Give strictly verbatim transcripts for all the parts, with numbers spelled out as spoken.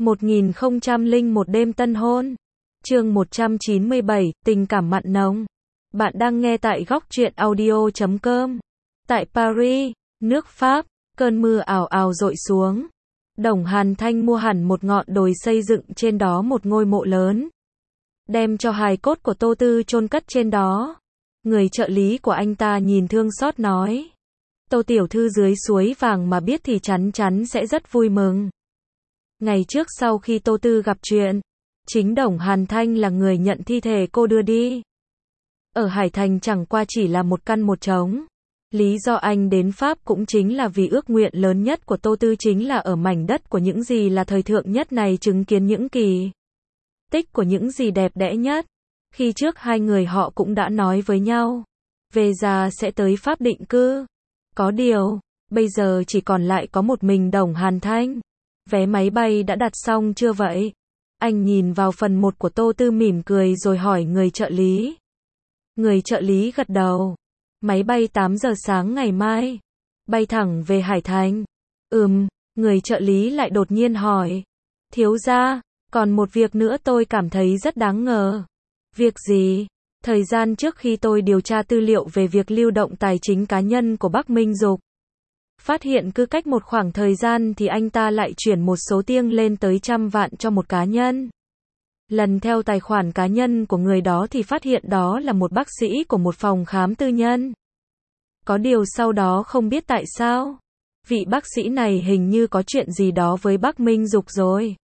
một nghìn không trăm lẻ một đêm tân hôn. Chương một trăm chín mươi bảy, tình cảm mặn nồng. Bạn đang nghe tại góc truyện audio chấm com. Tại Paris, nước Pháp, cơn mưa ào ào dội xuống. Đồng Hàn Thanh mua hẳn một ngọn đồi xây dựng trên đó một ngôi mộ lớn. Đem cho hài cốt của Tô Tư chôn cất trên đó. Người trợ lý của anh ta nhìn thương xót nói. Tô tiểu thư dưới suối vàng mà biết thì chắn chắn sẽ rất vui mừng. Ngày trước sau khi Tô Tư gặp chuyện, chính Đồng Hàn Thanh là người nhận thi thể cô đưa đi. Ở Hải Thành chẳng qua chỉ là một căn một trống. Lý do anh đến Pháp cũng chính là vì ước nguyện lớn nhất của Tô Tư chính là ở mảnh đất của những gì là thời thượng nhất này chứng kiến những kỳ tích của những gì đẹp đẽ nhất. Khi trước hai người họ cũng đã nói với nhau, về già sẽ tới Pháp định cư. Có điều, bây giờ chỉ còn lại có một mình Đồng Hàn Thanh. Vé máy bay đã đặt xong chưa vậy? Anh nhìn vào phần một của Tô Tư mỉm cười rồi hỏi người trợ lý. Người trợ lý gật đầu. Máy bay tám giờ sáng ngày mai. Bay thẳng về Hải Thành. Ừm, người trợ lý lại đột nhiên hỏi. Thiếu gia, còn một việc nữa tôi cảm thấy rất đáng ngờ. Việc gì? Thời gian trước khi tôi điều tra tư liệu về việc lưu động tài chính cá nhân của Bắc Minh Dục, phát hiện cứ cách một khoảng thời gian thì anh ta lại chuyển một số tiền lên tới trăm vạn cho một cá nhân. Lần theo tài khoản cá nhân của người đó thì phát hiện đó là một bác sĩ của một phòng khám tư nhân. Có điều sau đó không biết tại sao, vị bác sĩ này hình như có chuyện gì đó với Bắc Minh Dục rồi.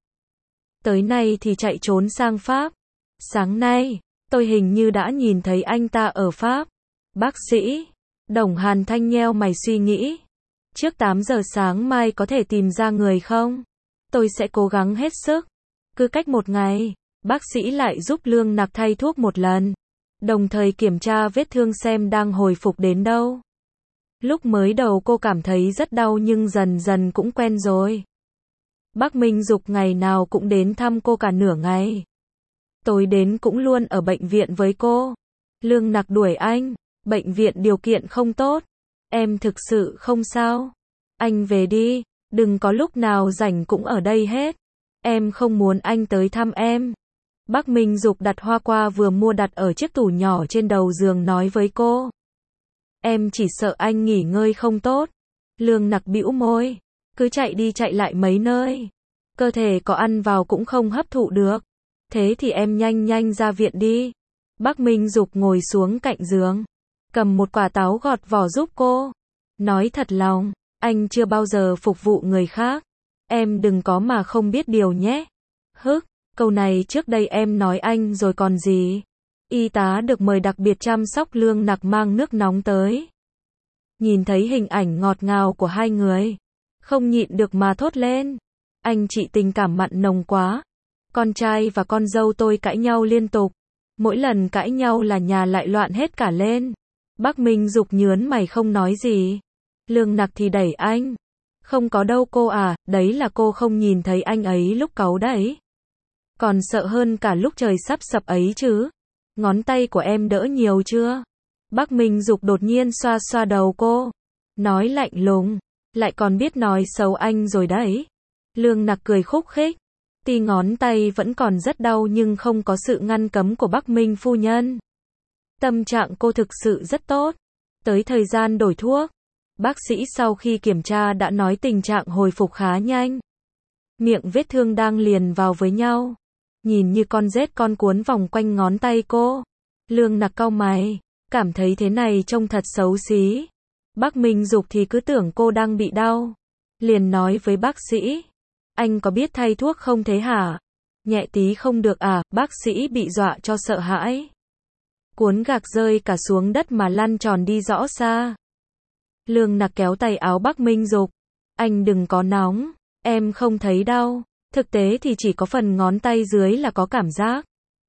Tới nay thì chạy trốn sang Pháp. Sáng nay, tôi hình như đã nhìn thấy anh ta ở Pháp. Bác sĩ? Đồng Hàn Thanh nheo mày suy nghĩ. Trước tám giờ sáng mai có thể tìm ra người không? Tôi sẽ cố gắng hết sức. Cứ cách một ngày, bác sĩ lại giúp Lương Nặc thay thuốc một lần. Đồng thời kiểm tra vết thương xem đang hồi phục đến đâu. Lúc mới đầu cô cảm thấy rất đau nhưng dần dần cũng quen rồi. Bắc Minh Dục ngày nào cũng đến thăm cô cả nửa ngày. Tối đến cũng luôn ở bệnh viện với cô. Lương Nặc đuổi anh. Bệnh viện điều kiện không tốt. Em thực sự không sao. Anh về đi. Đừng có lúc nào rảnh cũng ở đây hết. Em không muốn anh tới thăm em. Bắc Minh Dục đặt hoa qua vừa mua đặt ở chiếc tủ nhỏ trên đầu giường nói với cô. Em chỉ sợ anh nghỉ ngơi không tốt. Lương Nặc bĩu môi. Cứ chạy đi chạy lại mấy nơi. Cơ thể có ăn vào cũng không hấp thụ được. Thế thì em nhanh nhanh ra viện đi. Bắc Minh Dục ngồi xuống cạnh giường. Cầm một quả táo gọt vỏ giúp cô. Nói thật lòng, anh chưa bao giờ phục vụ người khác. Em đừng có mà không biết điều nhé. Hức, câu này trước đây em nói anh rồi còn gì. Y tá được mời đặc biệt chăm sóc Lương Nặc mang nước nóng tới. Nhìn thấy hình ảnh ngọt ngào của hai người. Không nhịn được mà thốt lên. Anh chị tình cảm mặn nồng quá. Con trai và con dâu tôi cãi nhau liên tục. Mỗi lần cãi nhau là nhà lại loạn hết cả lên. Bắc Minh Dục nhớn mày không nói gì. Lương Nặc thì đẩy anh. Không có đâu cô à, đấy là cô không nhìn thấy anh ấy lúc cáu đấy. Còn sợ hơn cả lúc trời sắp sập ấy chứ. Ngón tay của em đỡ nhiều chưa? Bắc Minh Dục đột nhiên xoa xoa đầu cô. Nói lạnh lùng. Lại còn biết nói xấu anh rồi đấy. Lương Nặc cười khúc khích. Tuy ngón tay vẫn còn rất đau nhưng không có sự ngăn cấm của Bắc Minh phu nhân. Tâm trạng cô thực sự rất tốt. Tới thời gian đổi thuốc, bác sĩ sau khi kiểm tra đã nói tình trạng hồi phục khá nhanh. Miệng vết thương đang liền vào với nhau. Nhìn như con rết con cuốn vòng quanh ngón tay cô. Lương Nặc cau mày, cảm thấy thế này trông thật xấu xí. Bắc Minh Dục thì cứ tưởng cô đang bị đau. Liền nói với bác sĩ. Anh có biết thay thuốc không thế hả? Nhẹ tí không được à? Bác sĩ bị dọa cho sợ hãi. Cuốn gạc rơi cả xuống đất mà lăn tròn đi rõ xa. Lương Nặc kéo tay áo Bắc Minh Dục. Anh đừng có nóng. Em không thấy đau. Thực tế thì chỉ có phần ngón tay dưới là có cảm giác.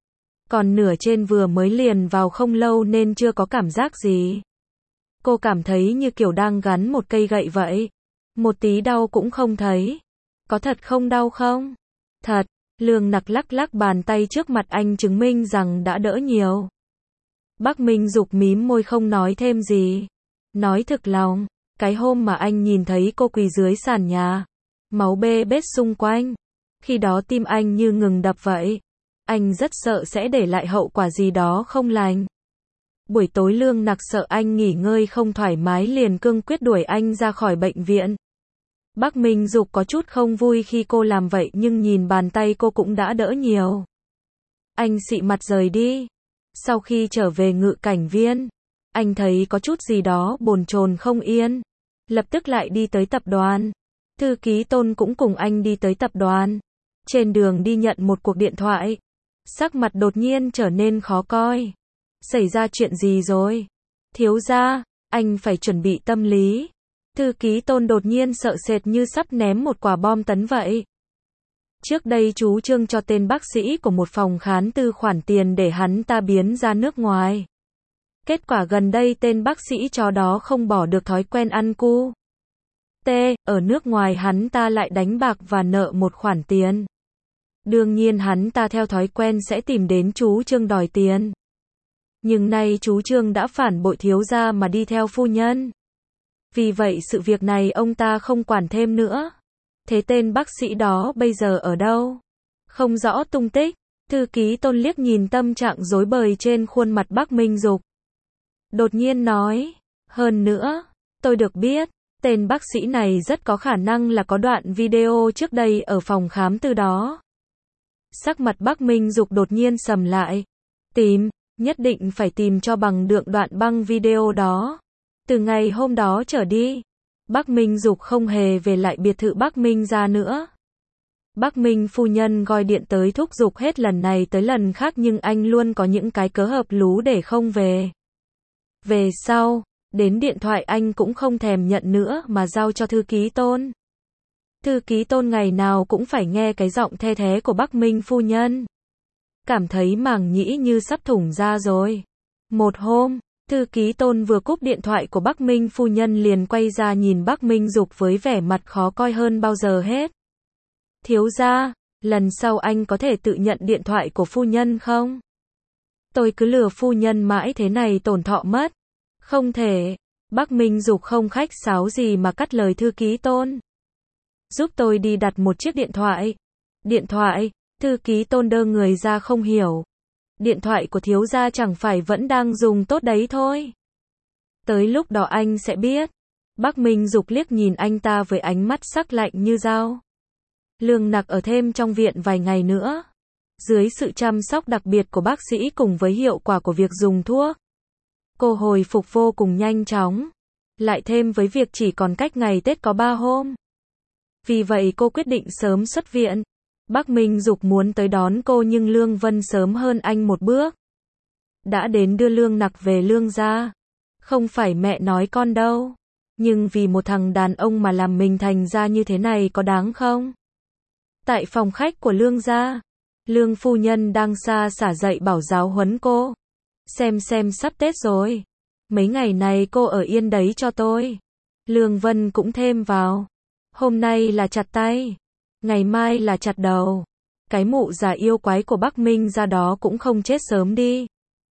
Còn nửa trên vừa mới liền vào không lâu nên chưa có cảm giác gì. Cô cảm thấy như kiểu đang gắn một cây gậy vậy. Một tí đau cũng không thấy. Có thật không đau không? Thật. Lương Nặc lắc lắc bàn tay trước mặt anh chứng minh rằng đã đỡ nhiều. Bắc Minh Dục mím môi không nói thêm gì. Nói thực lòng, cái hôm mà anh nhìn thấy cô quỳ dưới sàn nhà, máu bê bết xung quanh, Khi đó tim anh như ngừng đập vậy. Anh rất sợ sẽ để lại hậu quả gì đó không lành. Buổi tối Lương Nặc sợ anh nghỉ ngơi không thoải mái liền cương quyết đuổi anh ra khỏi bệnh viện. Bác Minh Dục có chút không vui khi cô làm vậy nhưng nhìn bàn tay cô cũng đã đỡ nhiều. Anh xị mặt rời đi. Sau khi trở về ngự cảnh viên, anh thấy có chút gì đó bồn chồn không yên. Lập tức lại đi tới tập đoàn. Thư ký Tôn cũng cùng anh đi tới tập đoàn. Trên đường đi nhận một cuộc điện thoại. Sắc mặt đột nhiên trở nên khó coi. Xảy ra chuyện gì rồi? Thiếu gia, anh phải chuẩn bị tâm lý. Thư ký Tôn đột nhiên sợ sệt như sắp ném một quả bom tấn vậy. Trước đây chú Trương cho tên bác sĩ của một phòng khám tư khoản tiền để hắn ta biến ra nước ngoài. Kết quả gần đây tên bác sĩ chó đó không bỏ được thói quen ăn cu. T, ở nước ngoài hắn ta lại đánh bạc và nợ một khoản tiền. Đương nhiên hắn ta theo thói quen sẽ tìm đến chú Trương đòi tiền. Nhưng nay chú Trương đã phản bội thiếu gia mà đi theo phu nhân. Vì vậy sự việc này ông ta không quản thêm nữa. Thế tên bác sĩ đó bây giờ ở đâu? Không rõ tung tích. Thư ký Tôn liếc nhìn tâm trạng rối bời trên khuôn mặt Bác Minh Dục. Đột nhiên nói, hơn nữa, tôi được biết, tên bác sĩ này rất có khả năng là có đoạn video trước đây ở phòng khám tư đó. Sắc mặt Bác Minh Dục đột nhiên sầm lại. Tìm, nhất định phải tìm cho bằng được đoạn băng video đó. Từ ngày hôm đó trở đi, Bác Minh Dục không hề về lại biệt thự Bác Minh gia nữa. Bác Minh phu nhân gọi điện tới thúc giục hết lần này tới lần khác nhưng anh luôn có những cái cớ hợp lú để không về. Về sau, đến điện thoại anh cũng không thèm nhận nữa mà giao cho thư ký Tôn. Thư ký Tôn ngày nào cũng phải nghe cái giọng the thé của Bác Minh phu nhân. Cảm thấy màng nhĩ như sắp thủng ra rồi. Một hôm, thư ký Tôn vừa cúp điện thoại của Bác Minh phu nhân liền quay ra nhìn Bác Minh Dục với vẻ mặt khó coi hơn bao giờ hết. Thiếu gia, lần sau anh có thể tự nhận điện thoại của phu nhân không? Tôi cứ lừa phu nhân mãi thế này tổn thọ mất. Không thể. Bác Minh Dục không khách sáo gì mà cắt lời thư ký Tôn. Giúp tôi đi đặt một chiếc điện thoại. Điện thoại? Thư ký Tôn đơ người ra không hiểu. Điện thoại của thiếu gia chẳng phải vẫn đang dùng tốt đấy thôi. Tới lúc đó anh sẽ biết. Bác Minh Dục liếc nhìn anh ta với ánh mắt sắc lạnh như dao. Lương Nặc ở thêm trong viện vài ngày nữa. Dưới sự chăm sóc đặc biệt của bác sĩ cùng với hiệu quả của việc dùng thuốc, cô hồi phục vô cùng nhanh chóng. Lại thêm với việc chỉ còn cách ngày Tết có ba hôm. Vì vậy cô quyết định sớm xuất viện. Bác Minh Dục muốn tới đón cô nhưng Lương Vân sớm hơn anh một bước. Đã đến đưa Lương Nặc về Lương gia. Không phải mẹ nói con đâu. Nhưng vì một thằng đàn ông mà làm mình thành ra như thế này có đáng không? Tại phòng khách của Lương gia, Lương phu nhân đang xa xả dạy bảo giáo huấn cô. Xem xem sắp Tết rồi. Mấy ngày này cô ở yên đấy cho tôi. Lương Vân cũng thêm vào. Hôm nay là chặt tay. Ngày mai là chặt đầu. Cái mụ già yêu quái của Bắc Minh ra đó cũng không chết sớm đi.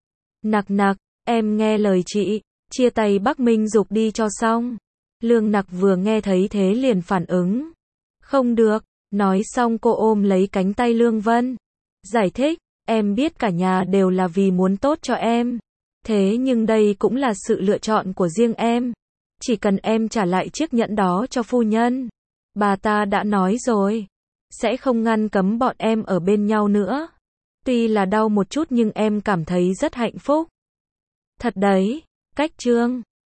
Nặc nặc, em nghe lời chị. Chia tay Bắc Minh Dục đi cho xong. Lương Nặc vừa nghe thấy thế liền phản ứng. Không được. Nói xong cô ôm lấy cánh tay Lương Vân. Giải thích, em biết cả nhà đều là vì muốn tốt cho em. Thế nhưng đây cũng là sự lựa chọn của riêng em. Chỉ cần em trả lại chiếc nhẫn đó cho phu nhân. Bà ta đã nói rồi. Sẽ không ngăn cấm bọn em ở bên nhau nữa. Tuy là đau một chút nhưng em cảm thấy rất hạnh phúc. Thật đấy, cách Trương.